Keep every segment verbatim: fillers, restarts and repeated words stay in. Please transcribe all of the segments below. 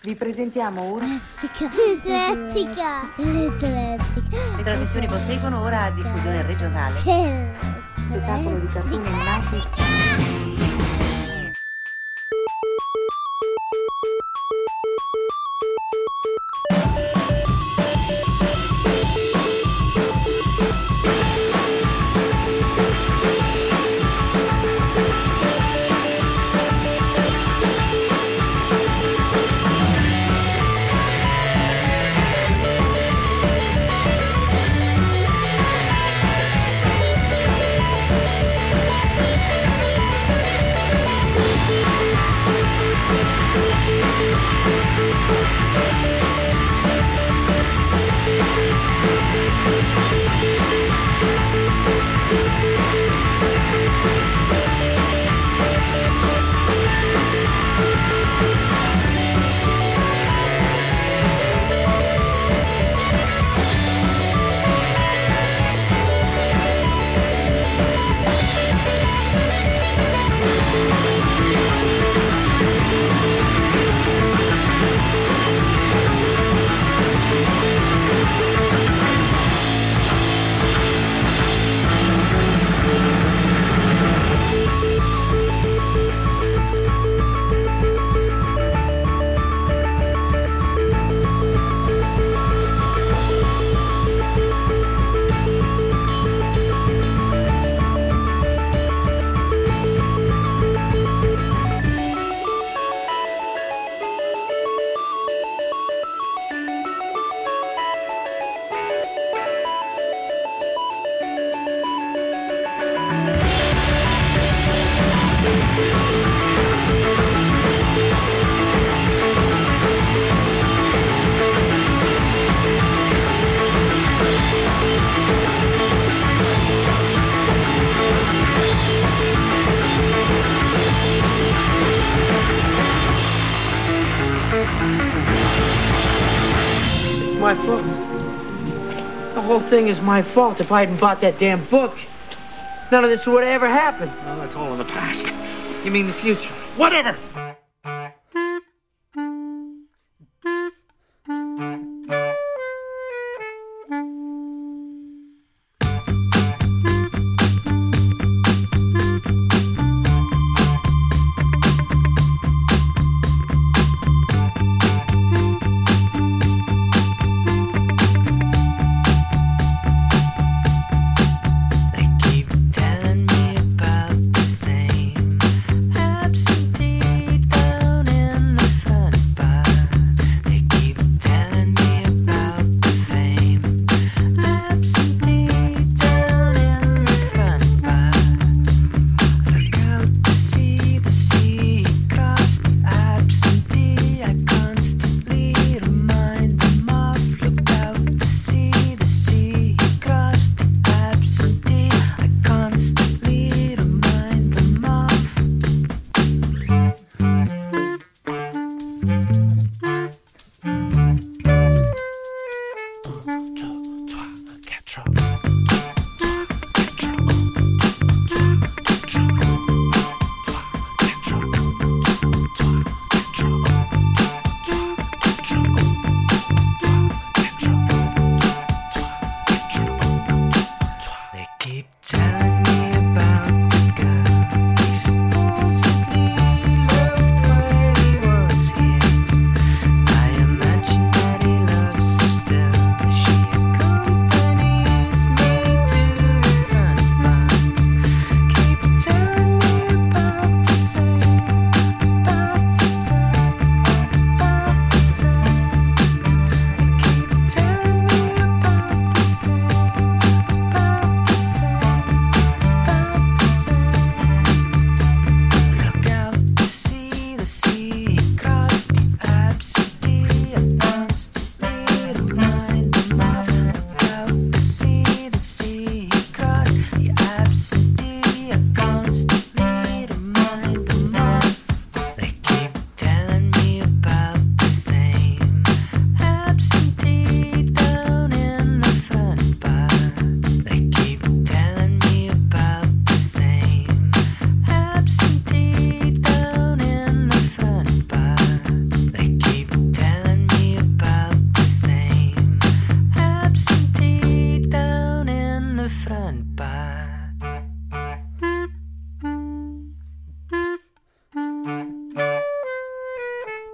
Vi presentiamo ora L'Atletica. L'Atletica. Le trasmissioni proseguono ora a diffusione regionale. Spettacolo di cartoni animati. My fault. The whole thing is my fault. If I hadn't bought that damn book, none of this would have ever happened. Well, that's all in the past. You mean the future? Whatever! Absentee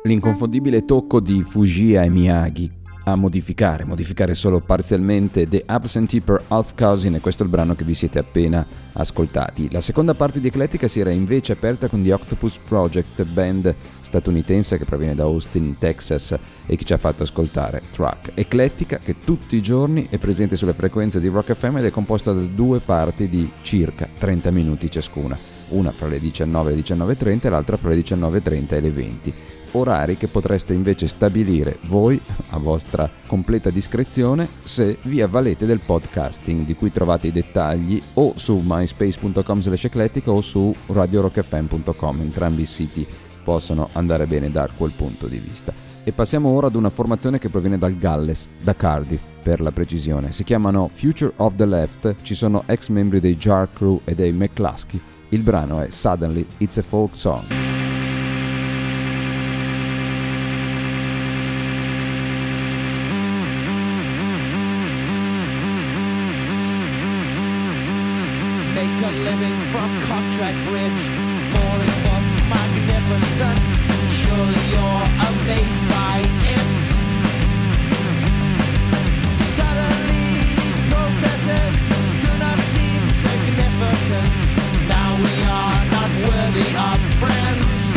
L'inconfondibile tocco di Fujii e Miyagi a modificare, modificare solo parzialmente The Absentee per Half Cousin, e questo è il brano che vi siete appena ascoltati. La seconda parte di Eclettica si era invece aperta con The Octopus Project, band statunitense che proviene da Austin, Texas, e che ci ha fatto ascoltare Track. Eclettica che tutti i giorni è presente sulle frequenze di Rock F M ed è composta da due parti di circa trenta minuti ciascuna, una fra le diciannove e le diciannove e trenta e l'altra fra le diciannove e trenta e le venti. Orari che potreste invece stabilire voi a vostra completa discrezione se vi avvalete del podcasting, di cui trovate i dettagli o su myspace punto com slash eclettica o su radio rock f m punto com. Entrambi i siti possono andare bene da quel punto di vista. E passiamo ora ad una formazione che proviene dal Galles, da Cardiff per la precisione. Si chiamano Future of the Left, ci sono ex membri dei Jar Crew e dei McCluskey. Il brano è Suddenly It's a Folk Song. Make a living from Contract Bridge, boring but magnificent. Surely you're amazed by it. Suddenly these processes do not seem significant. Now we are not worthy of friends.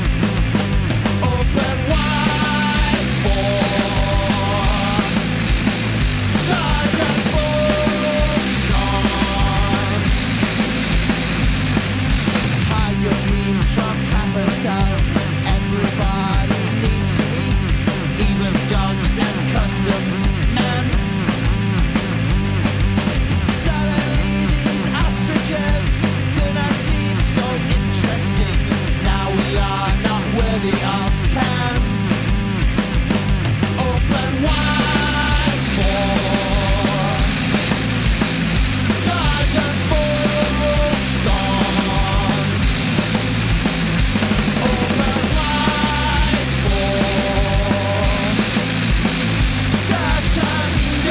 Open wide for sudden folk songs. Hide your dreams from capital. Everybody needs to eat, even dogs and customs men. Suddenly these ostriches do not seem so interesting. Now we are not worthy of tans. Open wide for sudden folk songs. Open wide for sudden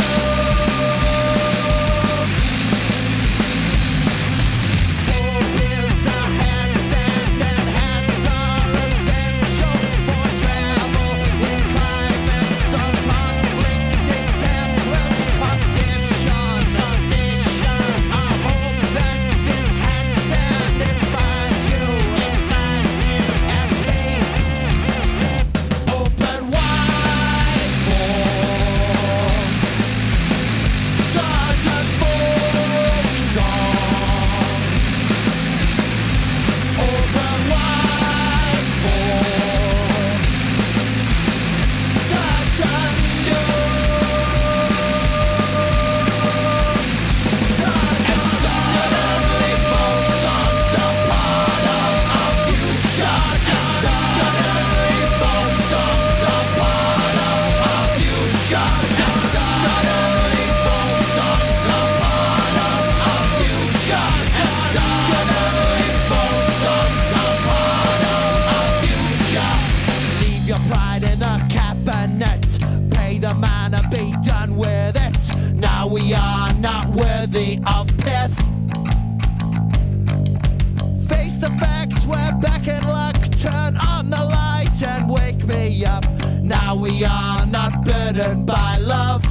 Hope is a handstand and hands are essential for travel in climates of conflicting temperate condition. Condition. I hope that this handstand it finds you, it finds you at peace. Open wide for sudden folk songs. Open wide for sudden Suddenly folk songs are part of our future. Suddenly folk songs are part of our future. Suddenly folk songs are part of our future. Suddenly folk songs are part of our future. Leave your pride in the cabinet. Pay the man and be done with it. Now we are not worthy of pith. Face the facts, we're back in luck. Turn on the light and wake me up. Now we are not burdened by love.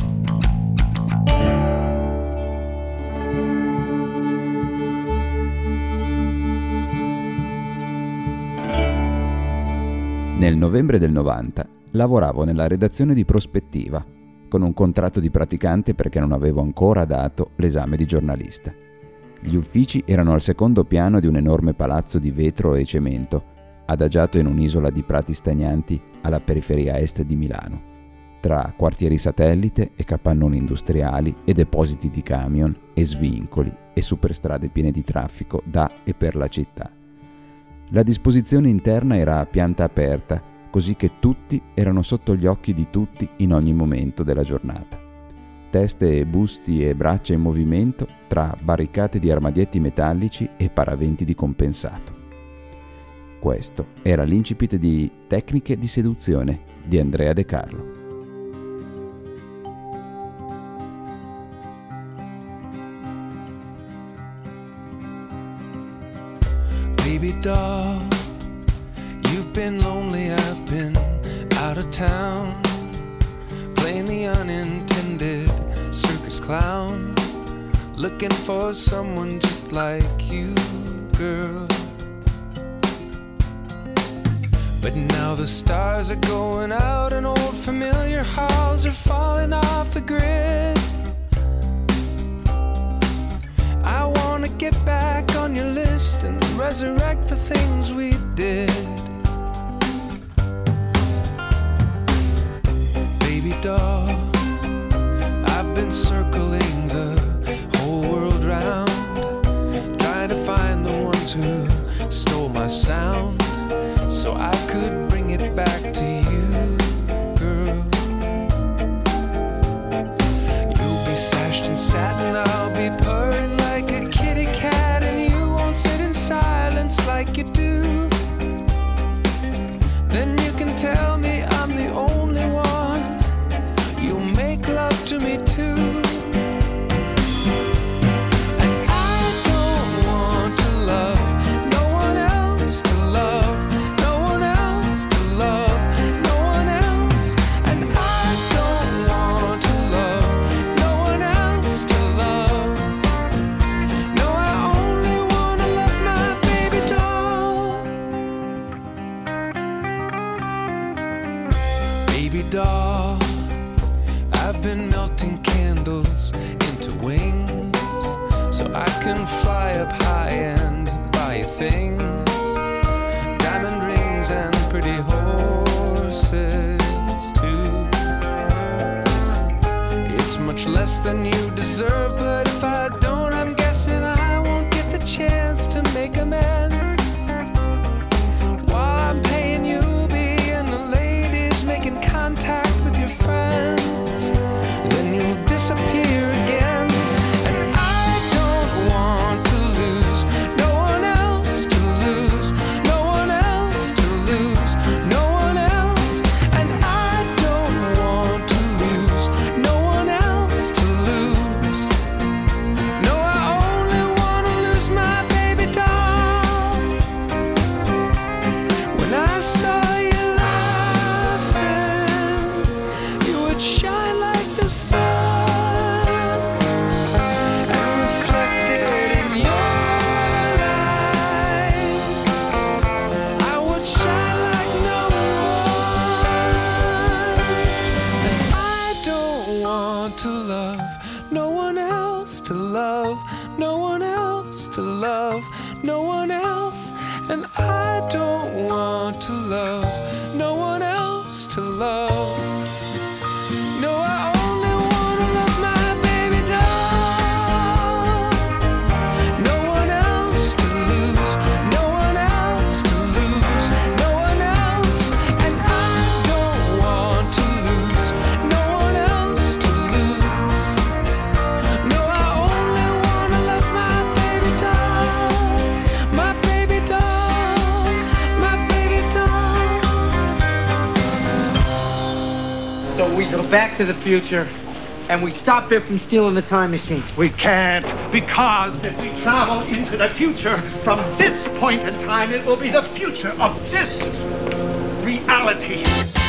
Nel novembre del novanta lavoravo nella redazione di Prospettiva, con un contratto di praticante perché non avevo ancora dato l'esame di giornalista. Gli uffici erano al secondo piano di un enorme palazzo di vetro e cemento, adagiato in un'isola di prati stagnanti alla periferia est di Milano, tra quartieri satellite e capannoni industriali e depositi di camion e svincoli e superstrade piene di traffico da e per la città. La disposizione interna era a pianta aperta, così che tutti erano sotto gli occhi di tutti in ogni momento della giornata. Teste e busti e braccia in movimento tra barricate di armadietti metallici e paraventi di compensato. Questo era l'incipit di Tecniche di seduzione di Andrea De Carlo. Baby doll, you've been lonely, I've been out of town, playing the unintended circus clown, looking for someone just like you, girl. But now the stars are going out and old familiar halls are falling off the grid. I wanna get back on your list and resurrect the things we did. Baby doll, I've been circling the whole world round, trying to find the ones who stole my sound, so I could bring it back to you, girl. You'll be sashed in satin, I'll be purring like a kitty cat, and you won't sit in silence like you do. Then you can tell me I'm the only one. You'll make love to me too. Doll, I've been melting candles into wings, so I can fly up high and buy you things, diamond rings and pretty horses too. It's much less than you deserve, but if I don't, I'm guessing I won't get the chance to make amends. While I'm paying you, making contact with your friends, then you'll disappear again. And I don't want to lose no one else to lose, no one else to lose, no one else. And I don't want to lose no one else to lose. No, I only want to lose my baby doll. When I saw you shine like the sun and reflected in your eyes, I would shine like no one. And I don't want to love no one else to love, no one else to love, no one else. And I don't want to love no one else to love. No, I only wanna love my baby doll. No one else to lose, no one else to lose, no one else. And I don't want to lose no one else to lose. No, I only wanna love my baby doll, my baby doll, my baby doll. So we go back to the future, and we stop it from stealing the time machine. We can't, because if we travel into the future, from this point in time, it will be the future of this reality.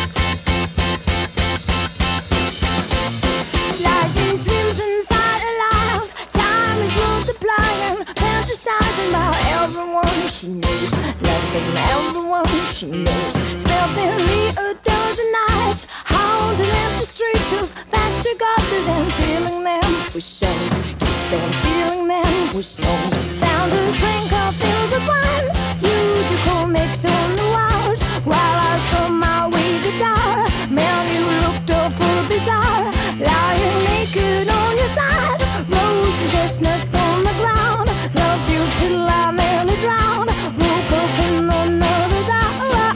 Flashing swims inside alive. Time is multiplying, fantasizing about everyone she knows, loving everyone she knows. Spent nearly a dozen nights haunting empty streets of factory gardens and filling them with songs. Keeps on filling them with songs. Found a train car filled with wine, musical mix on the wild. While I strum my way guitar, man, you looked awful bizarre. Lying naked on your side, roasting chestnuts on the ground. Loved you till I nearly drowned. Woke up in another dive.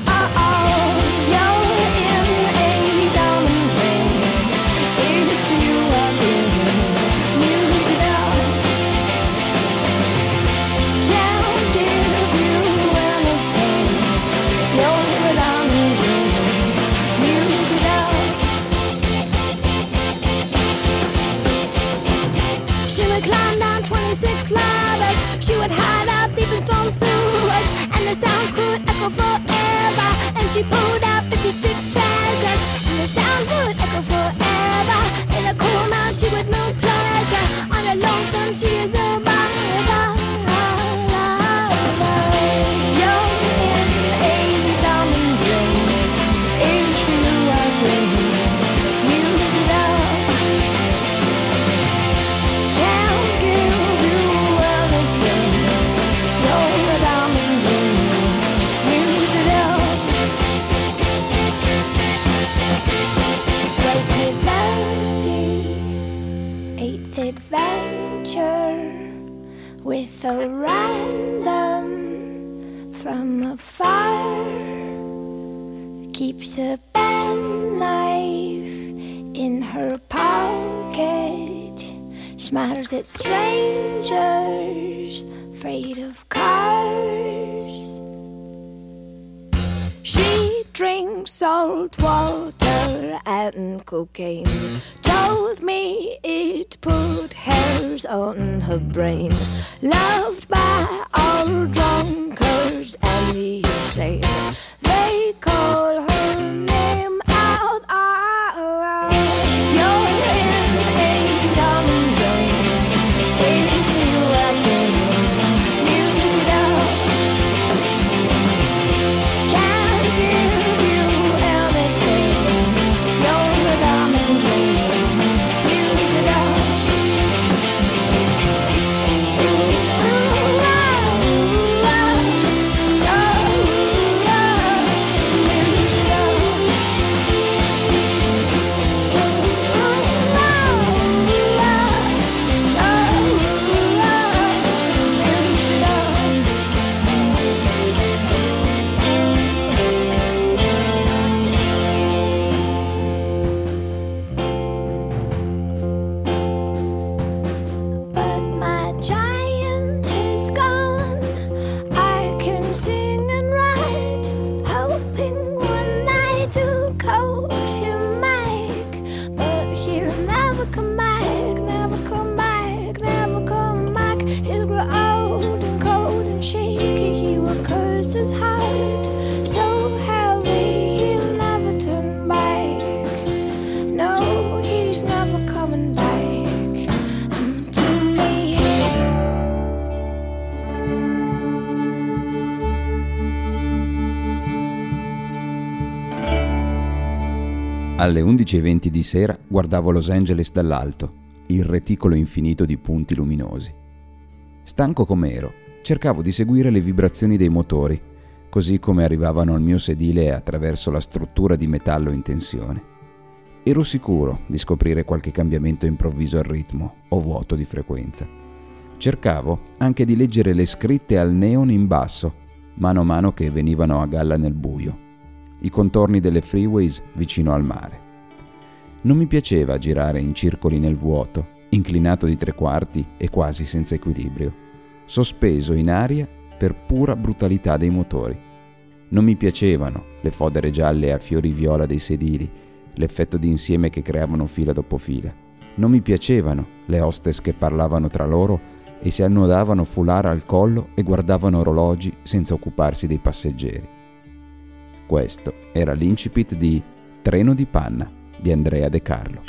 twenty-six ladders. She would hide out deep in storm sewers, and the sounds could echo forever. And she pulled out fifty-six chairs. treasures, and the sound would echo forever. In a cool mount she would know pleasure, on a lonesome she is a mother. With a random from afar, keeps a penknife in her pocket, smiles at strangers, afraid of cars. She drinks salt water and cocaine. Told me it put hairs on her brain. Loved by all drunkards and the insane. They call her name out. Oh, you're in a diamond zone. It's you I say. Use it up. Can't give you anything. You're a diamond dream. Use it up. Alle undici e venti di sera guardavo Los Angeles dall'alto, il reticolo infinito di punti luminosi. Stanco com'ero, cercavo di seguire le vibrazioni dei motori, così come arrivavano al mio sedile attraverso la struttura di metallo in tensione. Ero sicuro di scoprire qualche cambiamento improvviso al ritmo o vuoto di frequenza. Cercavo anche di leggere le scritte al neon in basso, mano a mano che venivano a galla nel buio, i contorni delle freeways vicino al mare. Non mi piaceva girare in circoli nel vuoto, inclinato di tre quarti e quasi senza equilibrio, sospeso in aria per pura brutalità dei motori. Non mi piacevano le fodere gialle a fiori viola dei sedili, l'effetto di insieme che creavano fila dopo fila. Non mi piacevano le hostess che parlavano tra loro e si annodavano foulard al collo e guardavano orologi senza occuparsi dei passeggeri. Questo era l'incipit di Treno di panna di Andrea De Carlo.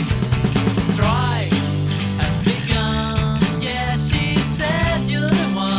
Strike has begun. Yeah, she said you're the one.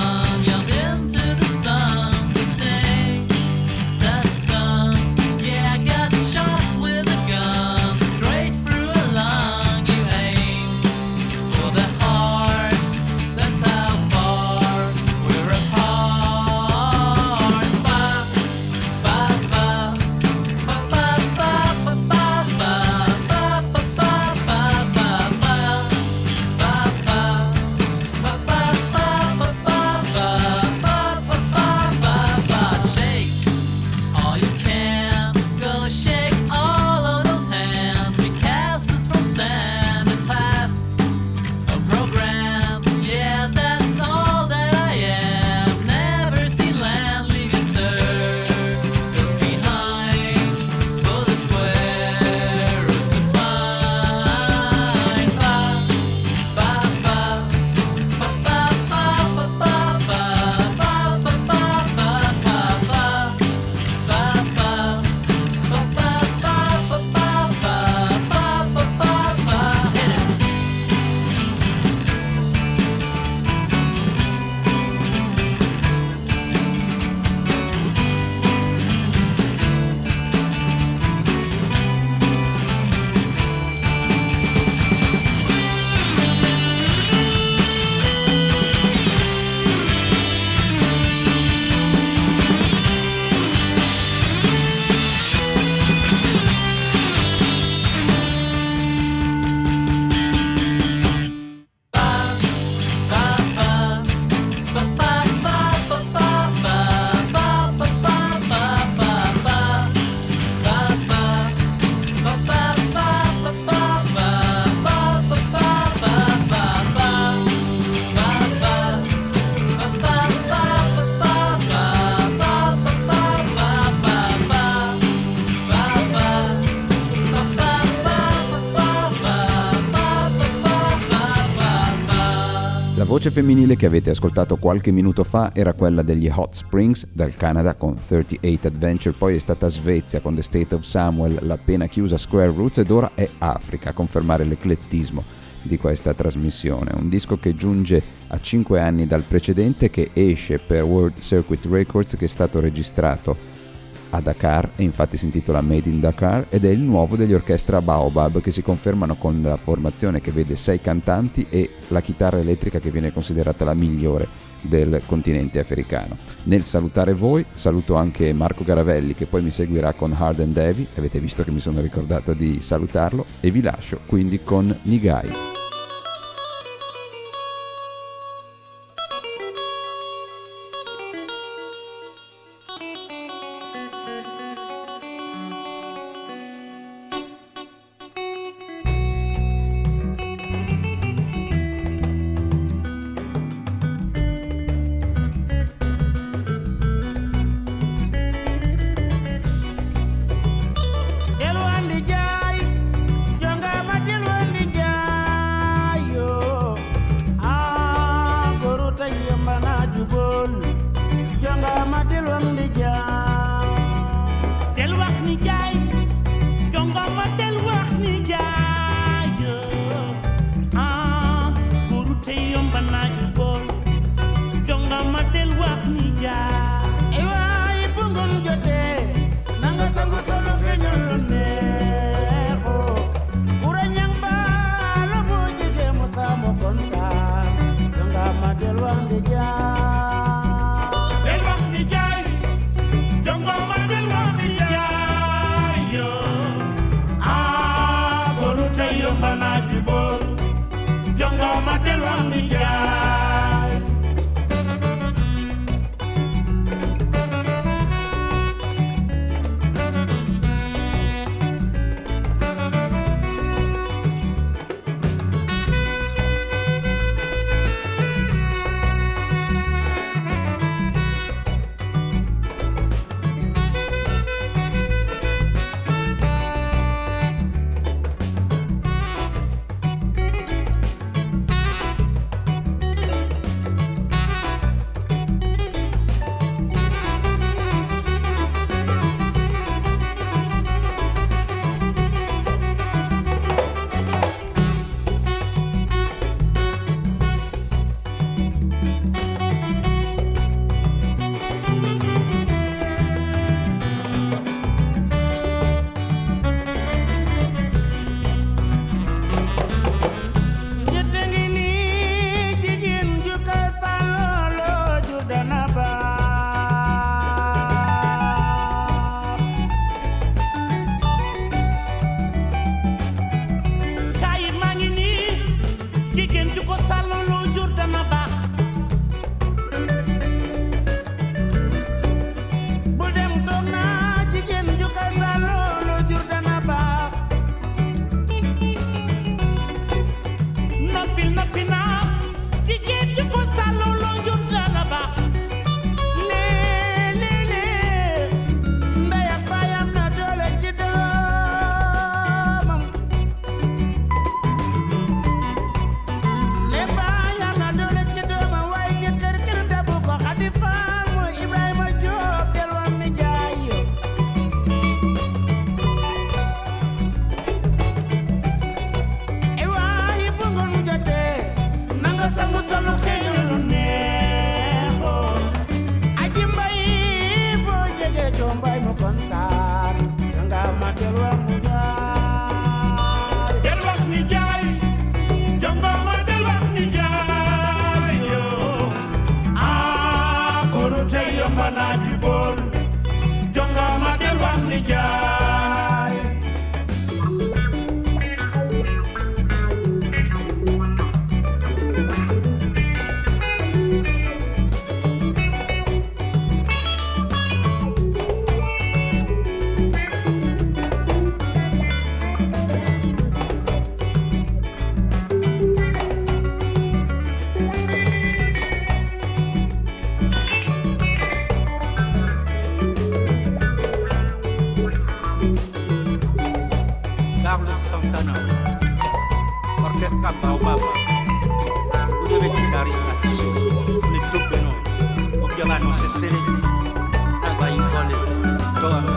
voce femminile che avete ascoltato qualche minuto fa era quella degli Hot Springs dal Canada con thirty-eight Adventure, poi è stata Svezia con The State of Samuel, l'appena chiusa Square Roots, ed ora è Africa a confermare l'eclettismo di questa trasmissione. Un disco che giunge a cinque anni dal precedente, che esce per World Circuit Records, che è stato registrato a Dakar e infatti si intitola Made in Dakar, ed è il nuovo degli Orchestra Baobab, che si confermano con la formazione che vede sei cantanti e la chitarra elettrica che viene considerata la migliore del continente africano. Nel salutare voi saluto anche Marco Garavelli, che poi mi seguirà con Hard and Heavy, avete visto che mi sono ricordato di salutarlo, e vi lascio quindi con Nigai. biso ne tokeno obiaka no sesele na bayikole toa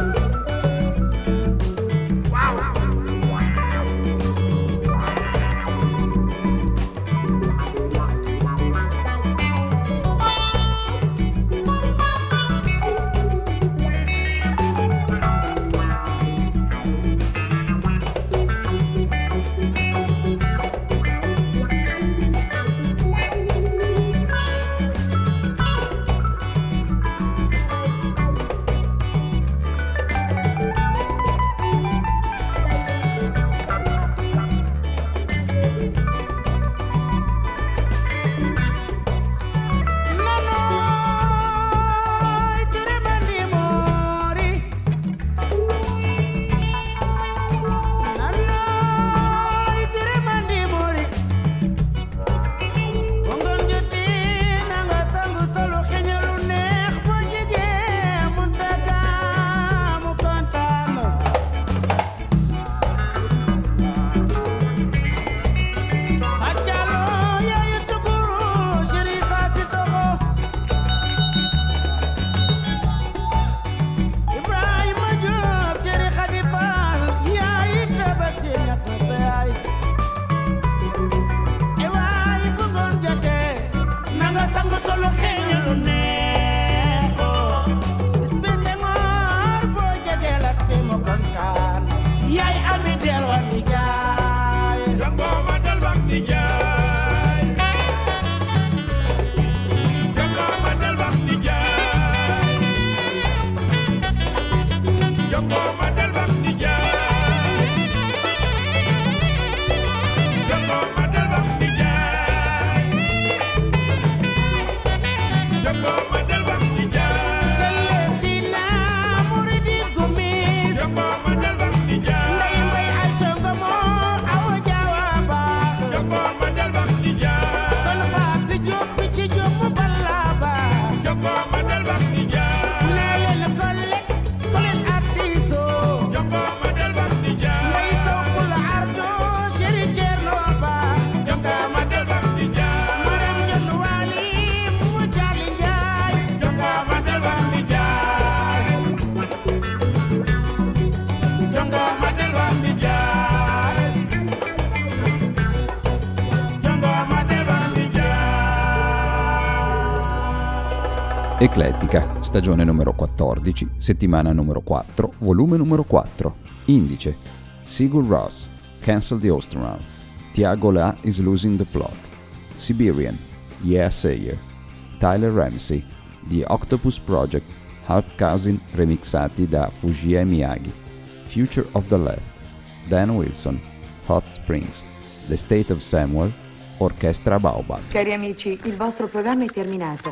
Eclettica, stagione numero quattordici, settimana numero quattro, volume numero quattro. Indice: Sigur Rós, Cancel the Astronauts. Tiago La is Losing the Plot. Siberian, Yeah Sayer. Tyler Ramsey, The Octopus Project, Half Cousin remixati da Fujii Miyagi. Future of the Left, Dan Wilson. Hot Springs, The State of Samuel, Orchestra Baobab. Cari amici, il vostro programma è terminato.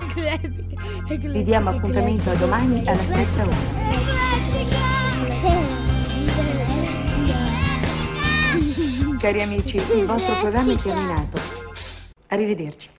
Vi diamo appuntamento a domani alla stessa ora. Cari amici, il vostro programma è terminato. Arrivederci.